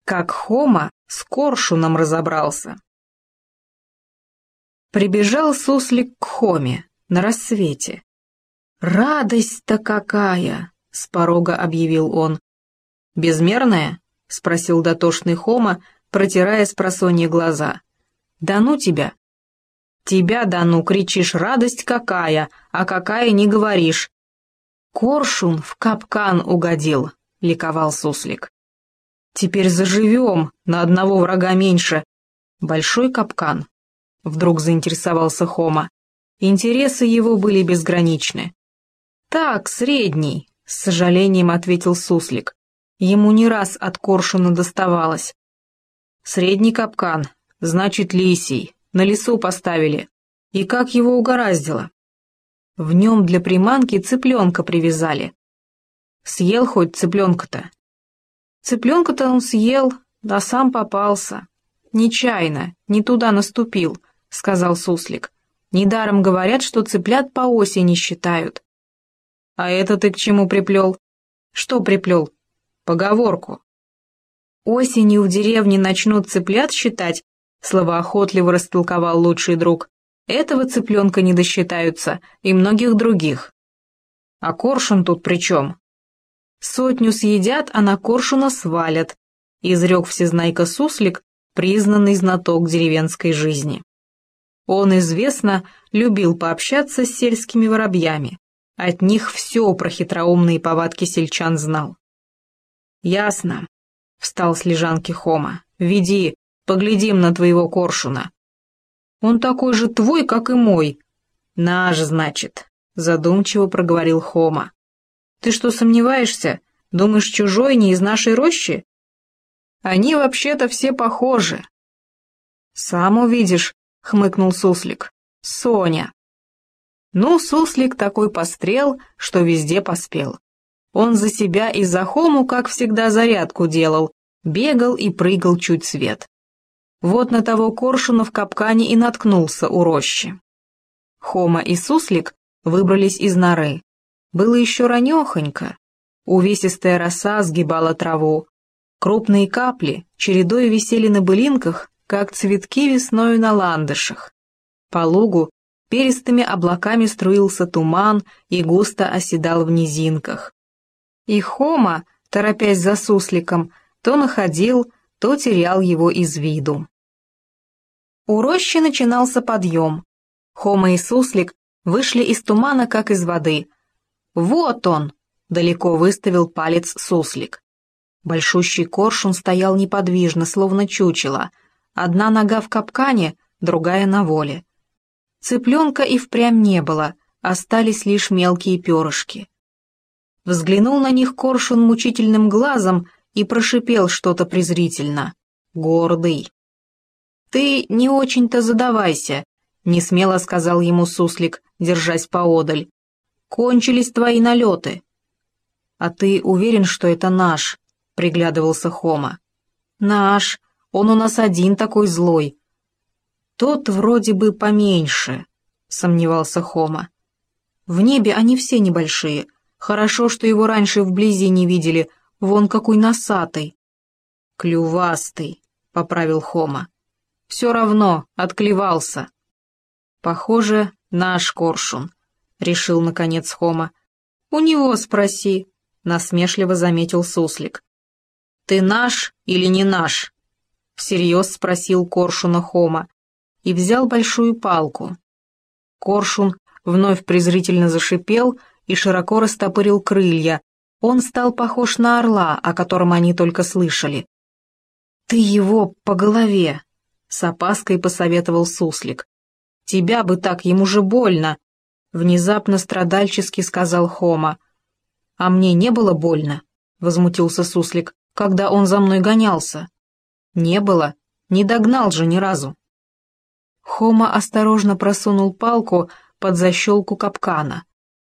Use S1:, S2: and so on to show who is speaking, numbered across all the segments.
S1: как Хома с коршуном разобрался. Прибежал суслик к Хоме на рассвете. «Радость-то какая!» — с порога объявил он. «Безмерная?» — спросил дотошный Хома, протирая спросонья глаза. «Да ну тебя!» «Тебя, да ну, кричишь, радость какая, а какая не говоришь!» «Коршун в капкан угодил!» — ликовал суслик. «Теперь заживем, на одного врага меньше!» «Большой капкан?» — вдруг заинтересовался Хома. Интересы его были безграничны. «Так, средний», — с сожалением ответил суслик. Ему не раз от коршуна доставалось. «Средний капкан, значит, лисий, на лесу поставили. И как его угораздило? В нем для приманки цыпленка привязали. Съел хоть цыпленка-то?» «Цыпленка-то он съел, да сам попался. Нечаянно, не туда наступил», — сказал суслик. «Недаром говорят, что цыплят по осени считают». «А это ты к чему приплел?» «Что приплел?» «Поговорку». «Осенью в деревне начнут цыплят считать», — словоохотливо растолковал лучший друг. «Этого цыпленка не досчитаются, и многих других». «А коршун тут при чем?» «Сотню съедят, а на коршуна свалят», — изрек всезнайка суслик, признанный знаток деревенской жизни. Он, известно, любил пообщаться с сельскими воробьями. От них все про хитроумные повадки сельчан знал. «Ясно», — встал с лежанки Хома. «Веди, поглядим на твоего коршуна». «Он такой же твой, как и мой». «Наш, значит», — задумчиво проговорил Хома. «Ты что, сомневаешься? Думаешь, чужой, не из нашей рощи?» «Они вообще-то все похожи». «Сам увидишь», — хмыкнул суслик. «Соня». Ну, суслик такой пострел, что везде поспел. Он за себя и за Хому, как всегда, зарядку делал, бегал и прыгал чуть свет. Вот на того коршуна в капкане и наткнулся у рощи. Хома и суслик выбрались из норы. Было еще ранехонько. Увесистая роса сгибала траву. Крупные капли чередой висели на былинках, как цветки весною на ландышах. По лугу перистыми облаками струился туман и густо оседал в низинках. И Хома, торопясь за сусликом, то находил, то терял его из виду. У рощи начинался подъем. Хома и суслик вышли из тумана, как из воды. «Вот он!» — далеко выставил палец суслик. Большущий коршун стоял неподвижно, словно чучело. Одна нога в капкане, другая на воле. Цыпленка и впрямь не было, остались лишь мелкие перышки. Взглянул на них коршун мучительным глазом и прошипел что-то презрительно. Гордый. «Ты не очень-то задавайся», — несмело сказал ему суслик, держась поодаль. «Кончились твои налеты». «А ты уверен, что это наш?» — приглядывался Хома. «Наш, он у нас один такой злой». «Тот вроде бы поменьше», — сомневался Хома. «В небе они все небольшие. Хорошо, что его раньше вблизи не видели. Вон какой носатый». «Клювастый», — поправил Хома. «Все равно, отклевался». «Похоже, наш коршун», — решил наконец Хома. «У него спроси», — насмешливо заметил суслик. «Ты наш или не наш?» — всерьез спросил коршуна Хома и взял большую палку. Коршун вновь презрительно зашипел и широко растопырил крылья. Он стал похож на орла, о котором они только слышали. «Ты его по голове!» — с опаской посоветовал суслик. «Тебя бы так, ему же больно!» — внезапно страдальчески сказал Хома. «А мне не было больно?» — возмутился суслик, — «когда он за мной гонялся». «Не было, не догнал же ни разу». Хома осторожно просунул палку под защелку капкана.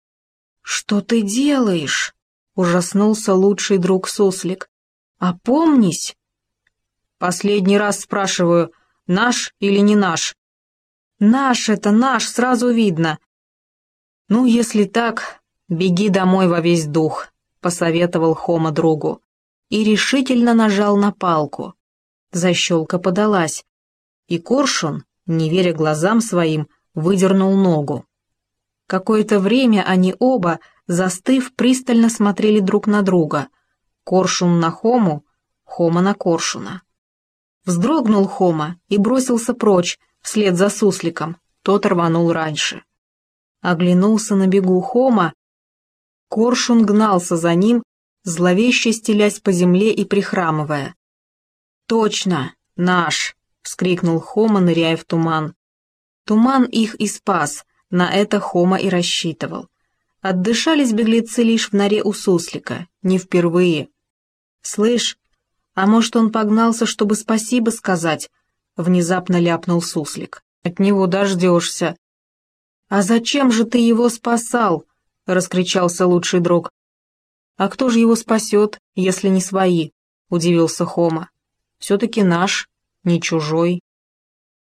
S1: «Что ты делаешь?» — ужаснулся лучший друг суслик. «Опомнись!» «Последний раз спрашиваю, наш или не наш?» «Наш это наш, сразу видно». «Ну, если так, беги домой во весь дух», — посоветовал Хома другу. и решительно нажал на палку. Защелка подалась, и коршун, не веря глазам своим, выдернул ногу. Какое-то время они оба, застыв, пристально смотрели друг на друга. Коршун на Хому, Хома на коршуна. Вздрогнул Хома и бросился прочь, вслед за сусликом. Тот рванул раньше. Оглянулся на бегу Хома. Коршун гнался за ним, зловеще стелясь по земле и прихрамывая. «Точно, наш!» — вскрикнул Хома, ныряя в туман. Туман их и спас, на это Хома и рассчитывал. Отдышались беглецы лишь в норе у суслика, не впервые. «Слышь, а может, он погнался, чтобы спасибо сказать?» — внезапно ляпнул суслик. «От него дождешься». «А зачем же ты его спасал?» — раскричался лучший друг. «А кто же его спасет, если не свои?» — удивился Хома. «Все-таки наш, не чужой».